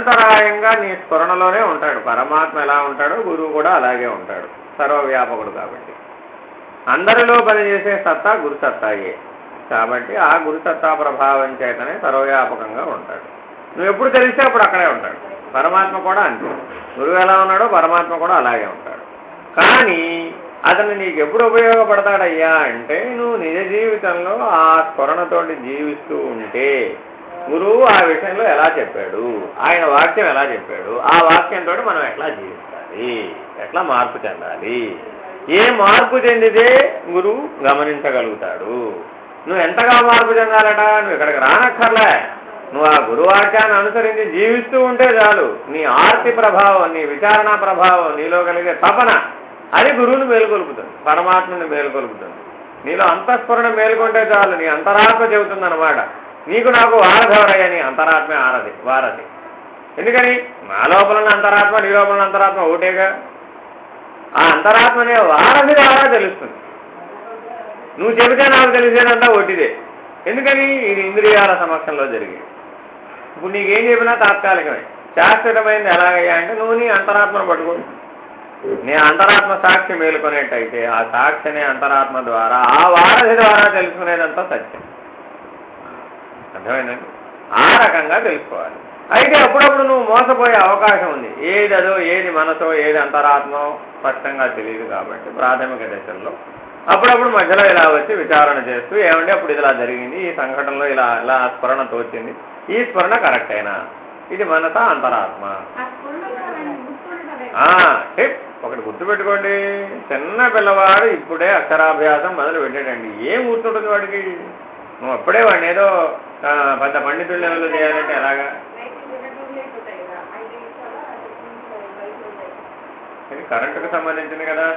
నిరంతరాయంగా నీ స్ఫురణలోనే ఉంటాడు. పరమాత్మ ఎలా ఉంటాడో గురువు కూడా అలాగే ఉంటాడు, సర్వవ్యాపకుడు కాబట్టి. అందరిలో పనిచేసే సత్తా గురుసత్తాయే కాబట్టి ఆ గురుసత్తా ప్రభావం చేతనే సర్వవ్యాపకంగా ఉంటాడు. నువ్వు ఎప్పుడు తెలిస్తే అప్పుడు అక్కడే ఉంటాడు. పరమాత్మ కూడా అంతే. గురువు ఎలా ఉన్నాడో పరమాత్మ కూడా అలాగే ఉంటాడు. కానీ అతను నీకు ఎప్పుడు ఉపయోగపడతాడయ్యా అంటే నువ్వు నిజ జీవితంలో ఆ స్ఫురణతోటి జీవిస్తూ ఉంటే. గురువు ఆ విషయంలో ఎలా చెప్పాడు, ఆయన వాక్యం ఎలా చెప్పాడు, ఆ వాక్యంతో మనం ఎట్లా జీవించాలి, ఎట్లా మార్పు చెందాలి, ఏ మార్పు చెందితే గురువు గమనించగలుగుతాడు. నువ్వు ఎంతగా మార్పు చెందాలట, నువ్వు ఇక్కడికి రానక్కర్లే. నువ్వు ఆ గురువాక్యాన్ని అనుసరించి జీవిస్తూ ఉంటే చాలు. నీ ఆర్తి ప్రభావం, నీ విచారణ ప్రభావం, నీలో కలిగే తపన అది గురువుని మేలుకొలుపుతుంది, పరమాత్మని మేలుకొలుపుతుంది. నీలో అంతఃస్ఫురణ మేలుకొంటే చాలు. నీ అంతరాత్మ చెబుతుందన్నమాట, నీకు నాకు వారధవరయ్య. నీ అంతరాత్మే వారధి. ఎందుకని నా లోపల అంతరాత్మ నీ లోపల అంతరాత్మ ఒకటేగా. ఆ అంతరాత్మ అనే వారధి ద్వారా తెలుస్తుంది. నువ్వు చెబితే నాకు తెలిసేదంతా ఒట్టిదే. ఎందుకని ఇది ఇంద్రియాల సమక్షంలో జరిగేది. ఇప్పుడు నీకేం చెప్పినా తాత్కాలికమే. శాశ్వతమైంది ఎలాగయ్యా అంటే నువ్వు నీ అంతరాత్మను పట్టుకో. నీ అంతరాత్మ సాక్షి మేలుకొనేటైతే ఆ సాక్షి అనే అంతరాత్మ ద్వారా ఆ వారధి ద్వారా తెలుసుకునేదంతా సత్యం. అర్థమైందండి? ఆ రకంగా తెలుసుకోవాలి. అయితే అప్పుడప్పుడు నువ్వు మోసపోయే అవకాశం ఉంది. ఏది అదో, ఏది మనసో, ఏది అంతరాత్మో స్పష్టంగా తెలియదు కాబట్టి ప్రాథమిక దశల్లో అప్పుడప్పుడు మధ్యలో ఇలా వచ్చి విచారణ చేస్తూ ఏమంటే అప్పుడు ఇలా జరిగింది, ఈ సంఘటనలో ఇలా ఇలా స్ఫురణ తోచింది, ఈ స్ఫురణ కరెక్ట్ అయినా ఇది మనస అంతరాత్మ. ఒకటి గుర్తుపెట్టుకోండి, చిన్న పిల్లవాడు ఇప్పుడే అక్షరాభ్యాసం మొదలు పెట్టాడండి. ఏం గుర్తుంటుంది వాడికి? నువ్వు అప్పుడే వాడిని ఏదో పెద్ద పండితుల లెవెల్లో చేయాలంటే ఎలాగా? ఇది కరెంటుకు సంబంధించింది కదా.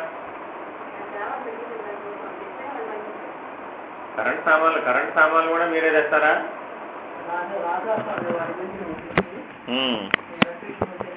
కరెంట్ సామాన్లు కూడా మీరే తెస్తారా?